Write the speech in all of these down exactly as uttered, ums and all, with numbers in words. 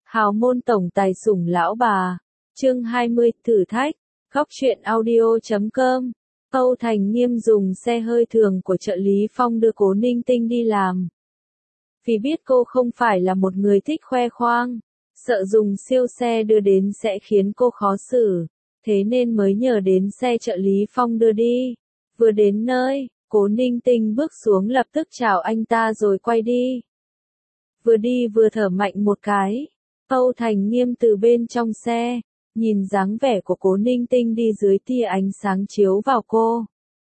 Hào môn tổng tài sủng lão bà. Chương hai mươi, thử thách. Góc truyện audio chấm com. Âu Thành Nghiêm dùng xe hơi thường của trợ lý Phong đưa Cố Ninh Tinh đi làm. Vì biết cô không phải là một người thích khoe khoang, sợ dùng siêu xe đưa đến sẽ khiến cô khó xử, thế nên mới nhờ đến xe trợ lý Phong đưa đi. Vừa đến nơi, Cố Ninh Tinh bước xuống lập tức chào anh ta rồi quay đi. Vừa đi vừa thở mạnh một cái. Âu Thành Nghiêm từ bên trong xe, nhìn dáng vẻ của Cố Ninh Tinh đi dưới tia ánh sáng chiếu vào cô.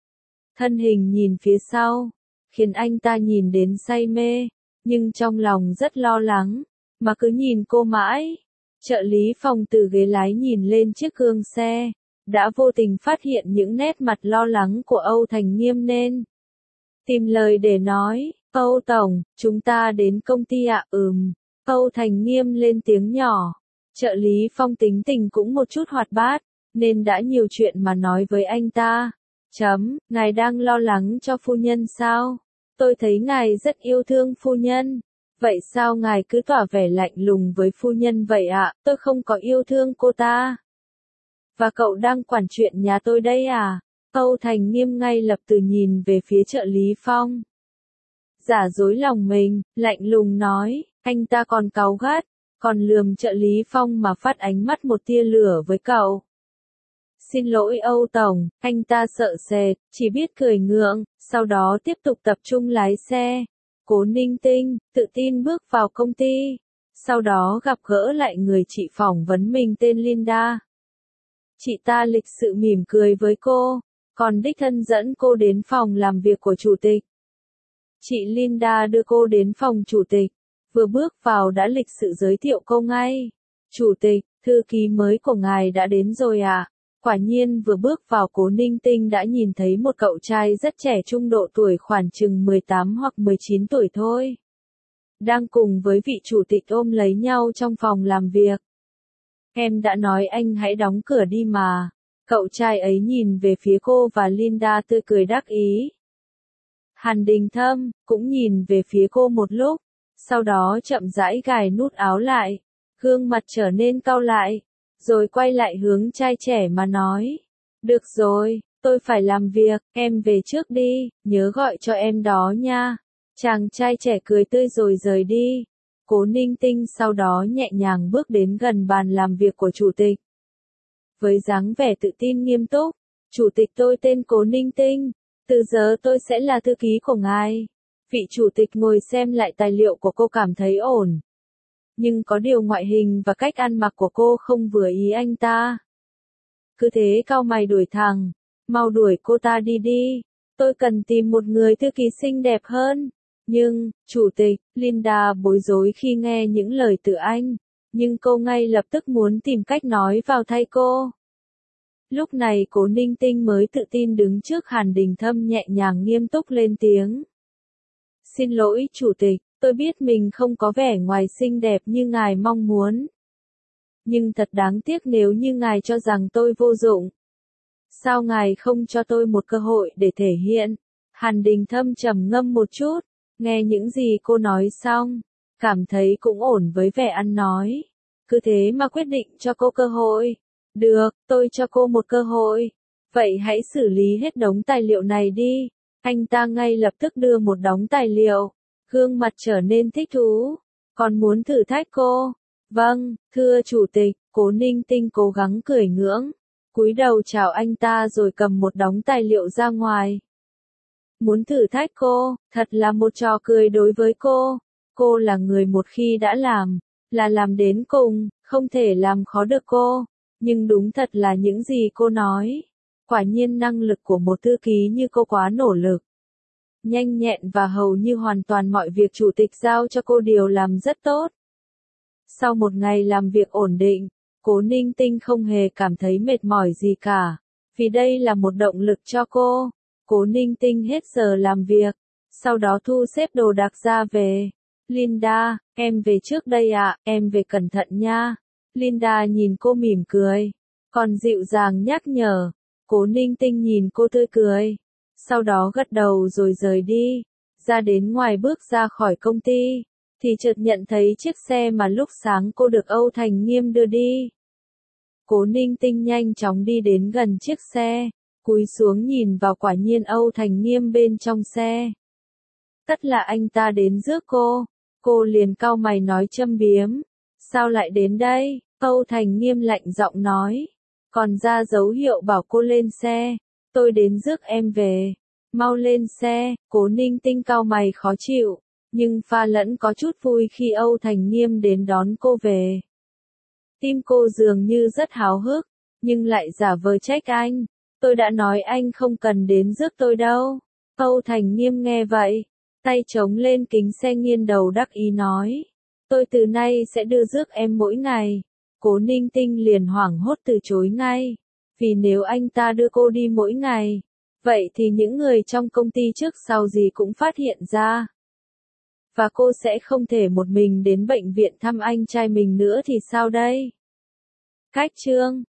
Thân hình nhìn phía sau, khiến anh ta nhìn đến say mê, nhưng trong lòng rất lo lắng, mà cứ nhìn cô mãi. Trợ lý Phong từ ghế lái nhìn lên chiếc gương xe, đã vô tình phát hiện những nét mặt lo lắng của Âu Thành Nghiêm nên tìm lời để nói, Âu Tổng, chúng ta đến công ty ạ. Ừm. Âu Thành Nghiêm lên tiếng nhỏ. Trợ lý Phong tính tình cũng một chút hoạt bát, nên đã nhiều chuyện mà nói với anh ta. Chấm, ngài đang lo lắng cho phu nhân sao? Tôi thấy ngài rất yêu thương phu nhân. Vậy sao ngài cứ tỏ vẻ lạnh lùng với phu nhân vậy ạ? Tôi không có yêu thương cô ta. Và cậu đang quản chuyện nhà tôi đây à? Âu Thành Nghiêm ngay lập tức nhìn về phía trợ lý Phong. Giả dối lòng mình, lạnh lùng nói, anh ta còn cáu gắt, còn lườm trợ lý Phong mà phát ánh mắt một tia lửa với cậu. Xin lỗi Âu Tổng, anh ta sợ sệt, chỉ biết cười ngượng, sau đó tiếp tục tập trung lái xe. Cố Ninh Tinh, tự tin bước vào công ty, sau đó gặp gỡ lại người chị phỏng vấn mình tên Linda. Chị ta lịch sự mỉm cười với cô, còn đích thân dẫn cô đến phòng làm việc của chủ tịch. Chị Linda đưa cô đến phòng chủ tịch, vừa bước vào đã lịch sự giới thiệu cô ngay. Chủ tịch, thư ký mới của ngài đã đến rồi à? Quả nhiên vừa bước vào Cố Ninh Tinh đã nhìn thấy một cậu trai rất trẻ trung độ tuổi khoảng chừng mười tám hoặc mười chín tuổi thôi. Đang cùng với vị chủ tịch ôm lấy nhau trong phòng làm việc. Em đã nói anh hãy đóng cửa đi mà. Cậu trai ấy nhìn về phía cô và Linda tươi cười đắc ý. Hàn Đình Thâm cũng nhìn về phía cô một lúc, sau đó chậm rãi gài nút áo lại, gương mặt trở nên cau lại, rồi quay lại hướng trai trẻ mà nói. Được rồi, tôi phải làm việc, em về trước đi, nhớ gọi cho em đó nha. Chàng trai trẻ cười tươi rồi rời đi. Cố Ninh Tinh sau đó nhẹ nhàng bước đến gần bàn làm việc của chủ tịch. Với dáng vẻ tự tin nghiêm túc, chủ tịch tôi tên Cố Ninh Tinh. Từ giờ tôi sẽ là thư ký của ngài. Vị chủ tịch ngồi xem lại tài liệu của cô cảm thấy ổn. Nhưng có điều ngoại hình và cách ăn mặc của cô không vừa ý anh ta. Cứ thế cau mày đuổi thẳng. Mau đuổi cô ta đi đi. Tôi cần tìm một người thư ký xinh đẹp hơn. Nhưng, chủ tịch, Linda bối rối khi nghe những lời từ anh. Nhưng cô ngay lập tức muốn tìm cách nói vào thay cô. Lúc này Cố Ninh Tinh mới tự tin đứng trước Hàn Đình Thâm nhẹ nhàng nghiêm túc lên tiếng. Xin lỗi chủ tịch, tôi biết mình không có vẻ ngoài xinh đẹp như ngài mong muốn. Nhưng thật đáng tiếc nếu như ngài cho rằng tôi vô dụng. Sao ngài không cho tôi một cơ hội để thể hiện? Hàn Đình Thâm trầm ngâm một chút, nghe những gì cô nói xong, cảm thấy cũng ổn với vẻ ăn nói. Cứ thế mà quyết định cho cô cơ hội. Được, tôi cho cô một cơ hội. Vậy hãy xử lý hết đống tài liệu này đi. Anh ta ngay lập tức đưa một đống tài liệu. Gương mặt trở nên thích thú. Còn muốn thử thách cô? Vâng, thưa chủ tịch. Cố Ninh Tinh cố gắng cười ngưỡng. Cúi đầu chào anh ta rồi cầm một đống tài liệu ra ngoài. Muốn thử thách cô, thật là một trò cười đối với cô. Cô là người một khi đã làm, là làm đến cùng, không thể làm khó được cô. Nhưng đúng thật là những gì cô nói. Quả nhiên năng lực của một thư ký như cô quá nỗ lực. Nhanh nhẹn và hầu như hoàn toàn mọi việc chủ tịch giao cho cô đều làm rất tốt. Sau một ngày làm việc ổn định, Cố Ninh Tinh không hề cảm thấy mệt mỏi gì cả. Vì đây là một động lực cho cô. Cố Ninh Tinh hết giờ làm việc. Sau đó thu xếp đồ đạc ra về. Linda, em về trước đây ạ, em về cẩn thận nha. Linda nhìn cô mỉm cười, còn dịu dàng nhắc nhở. Cố Ninh Tinh nhìn cô tươi cười, sau đó gật đầu rồi rời đi. Ra đến ngoài bước ra khỏi công ty, thì chợt nhận thấy chiếc xe mà lúc sáng cô được Âu Thành Nghiêm đưa đi. Cố Ninh Tinh nhanh chóng đi đến gần chiếc xe, cúi xuống nhìn vào, quả nhiên Âu Thành Nghiêm bên trong xe. Tất là anh ta đến rước cô, cô liền cau mày nói châm biếm, sao lại đến đây? Âu Thành Nghiêm lạnh giọng nói, còn ra dấu hiệu bảo cô lên xe, tôi đến rước em về, mau lên xe. Cố Ninh Tinh cau mày khó chịu, nhưng pha lẫn có chút vui khi Âu Thành Nghiêm đến đón cô về. Tim cô dường như rất háo hức, nhưng lại giả vờ trách anh, tôi đã nói anh không cần đến rước tôi đâu. Âu Thành Nghiêm nghe vậy, tay chống lên kính xe nghiêng đầu đắc ý nói, tôi từ nay sẽ đưa rước em mỗi ngày. Cố Ninh Tinh liền hoảng hốt từ chối ngay, vì nếu anh ta đưa cô đi mỗi ngày, vậy thì những người trong công ty trước sau gì cũng phát hiện ra. Và cô sẽ không thể một mình đến bệnh viện thăm anh trai mình nữa thì sao đây? Cách chương